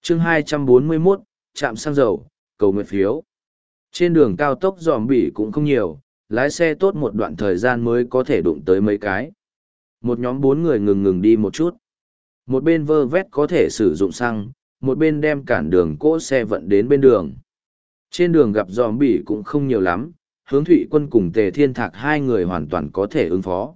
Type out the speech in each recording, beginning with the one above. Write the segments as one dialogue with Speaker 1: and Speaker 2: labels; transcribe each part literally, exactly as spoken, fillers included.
Speaker 1: chương hai trăm bốn mươi mốt, trạm xăng dầu, cầu nguyện phiếu. Trên đường cao tốc dòm bỉ cũng không nhiều, lái xe tốt một đoạn thời gian mới có thể đụng tới mấy cái. Một nhóm bốn người ngừng ngừng đi một chút. Một bên vơ vét có thể sử dụng xăng, một bên đem cản đường cỗ xe vận đến bên đường. Trên đường gặp dòm bỉ cũng không nhiều lắm, Hướng Thụy Quân cùng Tề Thiên Thạc hai người hoàn toàn có thể ứng phó.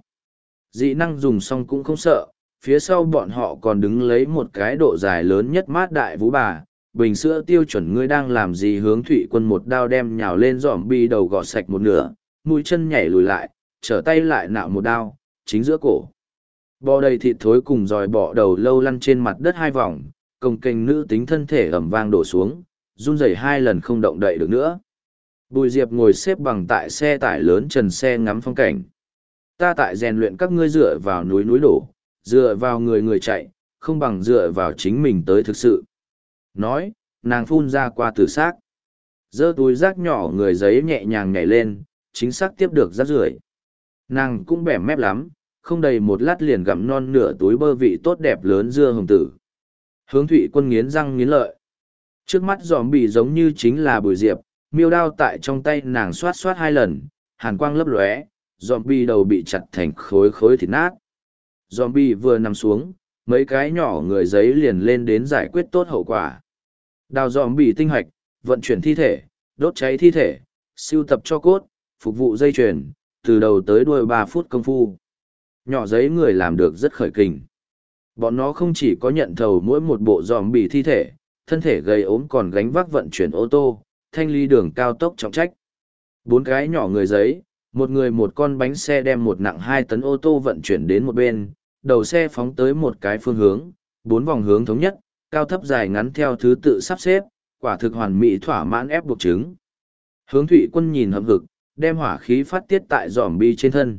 Speaker 1: Dị năng dùng xong cũng không sợ, phía sau bọn họ còn đứng lấy một cái độ dài lớn nhất mát đại vũ bà. Bình sữa tiêu chuẩn ngươi đang làm gì? Hướng Thụy Quân một đao đem nhào lên dòm bi đầu gọt sạch một nửa, mũi chân nhảy lùi lại, trở tay lại nạo một đao, chính giữa cổ. Bò đầy thịt thối cùng dòi bọ đầu lâu lăn trên mặt đất hai vòng, cồng kềnh nữ tính thân thể ẩm vang đổ xuống, run rẩy hai lần không động đậy được nữa. Bùi Diệp ngồi xếp bằng tại xe tải lớn trần xe ngắm phong cảnh. Ta tại rèn luyện các ngươi dựa vào núi núi đổ, dựa vào người người chạy, không bằng dựa vào chính mình tới thực sự. Nói, nàng phun ra qua từ xác. Giơ túi rác nhỏ người giấy nhẹ nhàng nhảy lên, chính xác tiếp được rác rưởi. Nàng cũng bẻ mép lắm, không đầy một lát liền gặm non nửa túi bơ vị tốt đẹp lớn dưa hồng tử. Hướng Thụy Quân nghiến răng nghiến lợi. Trước mắt giòm bị giống như chính là Bùi Diệp, miêu đao tại trong tay nàng xoát xoát hai lần, hàn quang lấp lóe, giòm bị đầu bị chặt thành khối khối thịt nát. Giòm bị vừa nằm xuống, mấy cái nhỏ người giấy liền lên đến giải quyết tốt hậu quả. Đào giòm bị tinh hoạch, vận chuyển thi thể, đốt cháy thi thể, siêu tập cho cốt, phục vụ dây chuyền, từ đầu tới đuôi ba phút công phu. Nhỏ giấy người làm được rất khởi kình. Bọn nó không chỉ có nhận thầu mỗi một bộ giòm bị thi thể, thân thể gầy ốm còn gánh vác vận chuyển ô tô, thanh lý đường cao tốc trọng trách. Bốn cái nhỏ người giấy, một người một con bánh xe đem một nặng hai tấn ô tô vận chuyển đến một bên, đầu xe phóng tới một cái phương hướng, bốn vòng hướng thống nhất, cao thấp dài ngắn theo thứ tự sắp xếp, quả thực hoàn mỹ thỏa mãn ép buộc chứng. Hướng Thụy Quân nhìn hậm hực, đem hỏa khí phát tiết tại giòm bi trên thân.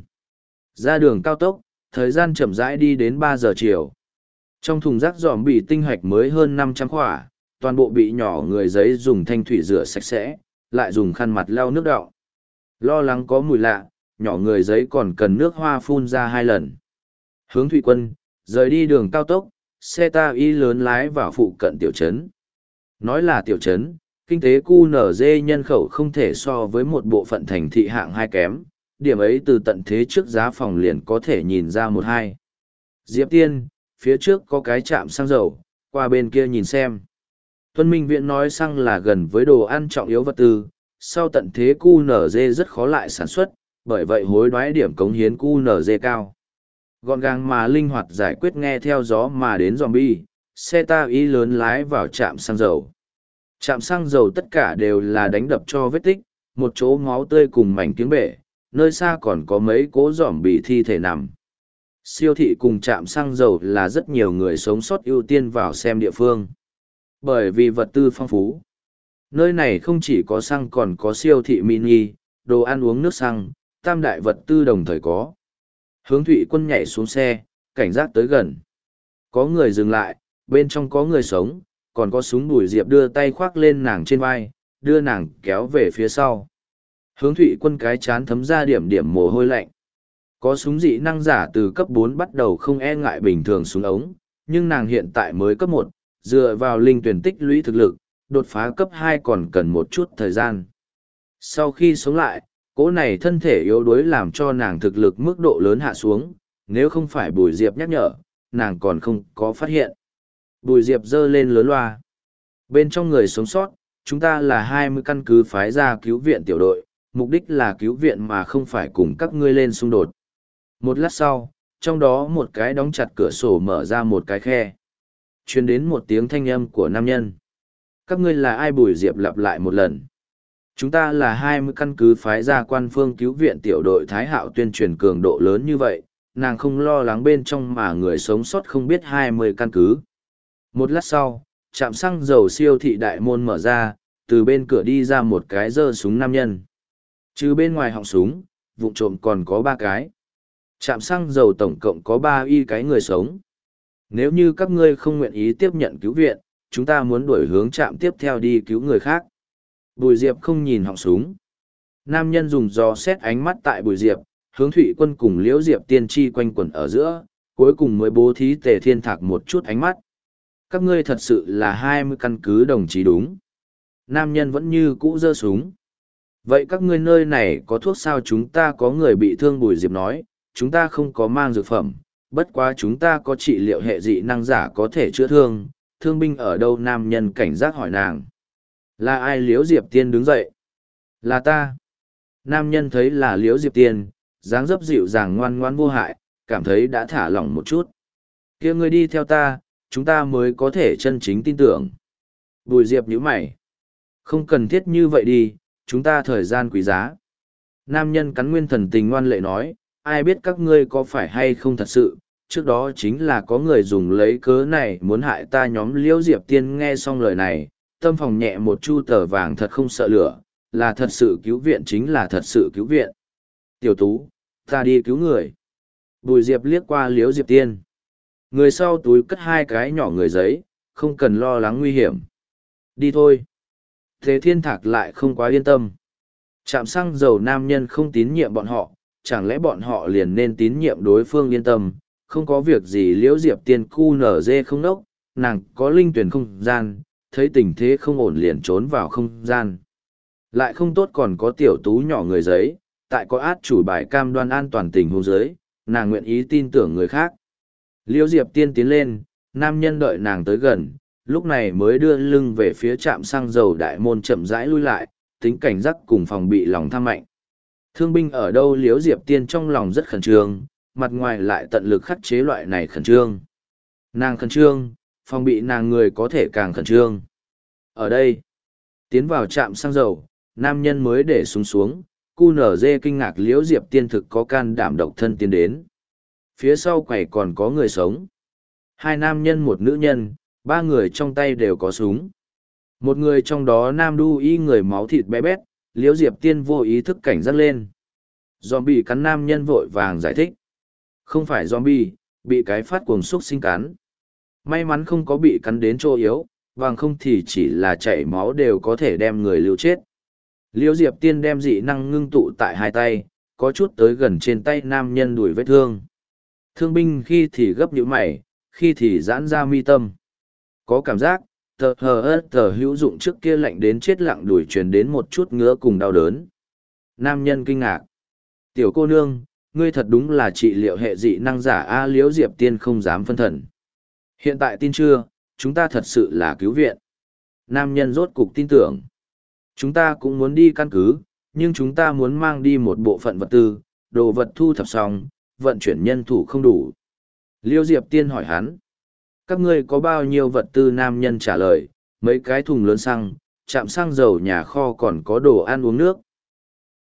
Speaker 1: Ra đường cao tốc, thời gian chậm rãi đi đến ba giờ chiều. Trong thùng rác giòm bị tinh hạch mới hơn năm trăm khỏa, toàn bộ bị nhỏ người giấy dùng thanh thủy rửa sạch sẽ, lại dùng khăn mặt lau nước đọng. Lo lắng có mùi lạ, nhỏ người giấy còn cần nước hoa phun ra hai lần. Hướng Thụy Quân, rời đi đường cao tốc, xe ta y lớn lái vào phụ cận tiểu trấn. Nói là tiểu trấn, kinh tế cu nở dê nhân khẩu không thể so với một bộ phận thành thị hạng hai kém, điểm ấy từ tận thế trước giá phòng liền có thể nhìn ra một hai. Diệp Tiên, phía trước có cái trạm xăng dầu, qua bên kia nhìn xem. Tuân Minh Viễn nói xăng là gần với đồ ăn trọng yếu vật tư, sau tận thế cu nở dê rất khó lại sản xuất, bởi vậy hối đoái điểm cống hiến cu nở dê cao. Gọn gàng mà linh hoạt giải quyết nghe theo gió mà đến zombie, xe ta y lớn lái vào trạm xăng dầu. Trạm xăng dầu tất cả đều là đánh đập cho vết tích, một chỗ máu tươi cùng mảnh tiếng bể, nơi xa còn có mấy cố giỏm bị thi thể nằm. Siêu thị cùng trạm xăng dầu là rất nhiều người sống sót ưu tiên vào xem địa phương. Bởi vì vật tư phong phú. Nơi này không chỉ có xăng còn có siêu thị mini, đồ ăn uống nước xăng, tam đại vật tư đồng thời có. Hướng Thụy Quân nhảy xuống xe, cảnh giác tới gần. Có người dừng lại, bên trong có người sống, còn có súng Bùi Diệp đưa tay khoác lên nàng trên vai, đưa nàng kéo về phía sau. Hướng Thụy Quân cái chán thấm ra điểm điểm mồ hôi lạnh. Có súng dị năng giả từ cấp bốn bắt đầu không e ngại bình thường súng ống, nhưng nàng hiện tại mới cấp một, dựa vào linh tuyển tích lũy thực lực, đột phá cấp hai còn cần một chút thời gian. Sau khi sống lại, cỗ này thân thể yếu đuối làm cho nàng thực lực mức độ lớn hạ xuống, nếu không phải Bùi Diệp nhắc nhở, nàng còn không có phát hiện. Bùi Diệp giơ lên lớn loa. Bên trong người sống sót, chúng ta là hai mươi căn cứ phái ra cứu viện tiểu đội, mục đích là cứu viện mà không phải cùng các ngươi lên xung đột. Một lát sau, trong đó một cái đóng chặt cửa sổ mở ra một cái khe. Truyền đến một tiếng thanh âm của nam nhân. Các ngươi là ai? Bùi Diệp lặp lại một lần. Chúng ta là hai mươi căn cứ phái ra quan phương cứu viện tiểu đội Thái Hạo tuyên truyền cường độ lớn như vậy, nàng không lo lắng bên trong mà người sống sót không biết hai mươi căn cứ. Một lát sau, trạm xăng dầu siêu thị đại môn mở ra, từ bên cửa đi ra một cái giơ súng nam nhân. Trừ bên ngoài họng súng, vụng trộm còn có ba cái. Trạm xăng dầu tổng cộng có ba y cái người sống. Nếu như các ngươi không nguyện ý tiếp nhận cứu viện, chúng ta muốn đuổi hướng trạm tiếp theo đi cứu người khác. Bùi Diệp không nhìn họng súng. Nam nhân dùng gió xét ánh mắt tại Bùi Diệp, Hướng Thụy Quân cùng Liễu Diệp tiên tri quanh quẩn ở giữa, cuối cùng mới bố thí Tề Thiên Thạc một chút ánh mắt. Các ngươi thật sự là hai mươi căn cứ đồng chí đúng. Nam nhân vẫn như cũ giơ súng. Vậy các ngươi nơi này có thuốc sao? Chúng ta có người bị thương. Bùi Diệp nói, chúng ta không có mang dược phẩm, bất quá chúng ta có trị liệu hệ dị năng giả có thể chữa thương. Thương binh ở đâu? Nam nhân cảnh giác hỏi nàng. Là ai? Liễu Diệp Tiên đứng dậy. Là ta. Nam nhân thấy là Liễu Diệp Tiên, dáng dấp dịu dàng ngoan ngoãn vô hại, cảm thấy đã thả lỏng một chút. Kia ngươi đi theo ta, chúng ta mới có thể chân chính tin tưởng. Bùi Diệp nhíu mày. Không cần thiết như vậy đi, chúng ta thời gian quý giá. Nam nhân cắn nguyên thần tình ngoan lệ nói, ai biết các ngươi có phải hay không thật sự, trước đó chính là có người dùng lấy cớ này muốn hại ta. Nhóm Liễu Diệp Tiên nghe xong lời này, tâm phòng nhẹ một chu tờ vàng, thật không sợ lửa, là thật sự cứu viện, chính là thật sự cứu viện. Tiểu Tú, ta đi cứu người. Bùi Diệp liếc qua Liễu Diệp Tiên. Người sau túi cất hai cái nhỏ người giấy, không cần lo lắng nguy hiểm. Đi thôi. Thế Thiên Thạc lại không quá yên tâm. Trạm xăng dầu nam nhân không tín nhiệm bọn họ, chẳng lẽ bọn họ liền nên tín nhiệm đối phương? Yên tâm, không có việc gì. Liễu Diệp Tiên cu nở dê không nốc, nàng có linh tuyển không gian, thấy tình thế không ổn liền trốn vào không gian. Lại không tốt còn có Tiểu Tú nhỏ người giấy, tại có át chủ bài cam đoan an toàn tình huống dưới, nàng nguyện ý tin tưởng người khác. Liễu Diệp Tiên tiến lên, nam nhân đợi nàng tới gần, lúc này mới đưa lưng về phía trạm xăng dầu đại môn chậm rãi lui lại, tính cảnh giác cùng phòng bị lòng tham mạnh. Thương binh ở đâu? Liễu Diệp Tiên trong lòng rất khẩn trương, mặt ngoài lại tận lực khắc chế loại này khẩn trương. Nàng khẩn trương, phòng bị nàng người có thể càng khẩn trương. Ở đây, tiến vào trạm xăng dầu, nam nhân mới để súng xuống, cu nở dê kinh ngạc Liễu Diệp Tiên thực có can đảm độc thân tiến đến. Phía sau quầy còn có người sống. Hai nam nhân một nữ nhân, ba người trong tay đều có súng. Một người trong đó nam đu y, người máu thịt bé bét. Liễu Diệp Tiên vô ý thức cảnh giác lên. Zombie cắn. Nam nhân vội vàng giải thích. Không phải zombie, bị cái phát cuồng xúc sinh cắn. May mắn không có bị cắn đến chỗ yếu, vàng không thì chỉ là chảy máu đều có thể đem người lưu chết. Liễu Diệp Tiên đem dị năng ngưng tụ tại hai tay, có chút tới gần trên tay nam nhân đuổi vết thương. Thương binh khi thì gấp nhíu mày, khi thì giãn ra mi tâm. Có cảm giác, tờ hờ ớt tờ hữu dụng trước kia lạnh đến chết lặng đuổi truyền đến một chút ngứa cùng đau đớn. Nam nhân kinh ngạc. Tiểu cô nương, ngươi thật đúng là trị liệu hệ dị năng giả a. Liễu Diệp Tiên không dám phân thần. Hiện tại tin chưa, chúng ta thật sự là cứu viện. Nam nhân rốt cục tin tưởng. Chúng ta cũng muốn đi căn cứ, nhưng chúng ta muốn mang đi một bộ phận vật tư, đồ vật thu thập xong, vận chuyển nhân thủ không đủ. Liễu Diệp Tiên hỏi hắn. Các ngươi có bao nhiêu vật tư? Nam nhân trả lời, mấy cái thùng lớn xăng, trạm xăng dầu nhà kho còn có đồ ăn uống nước,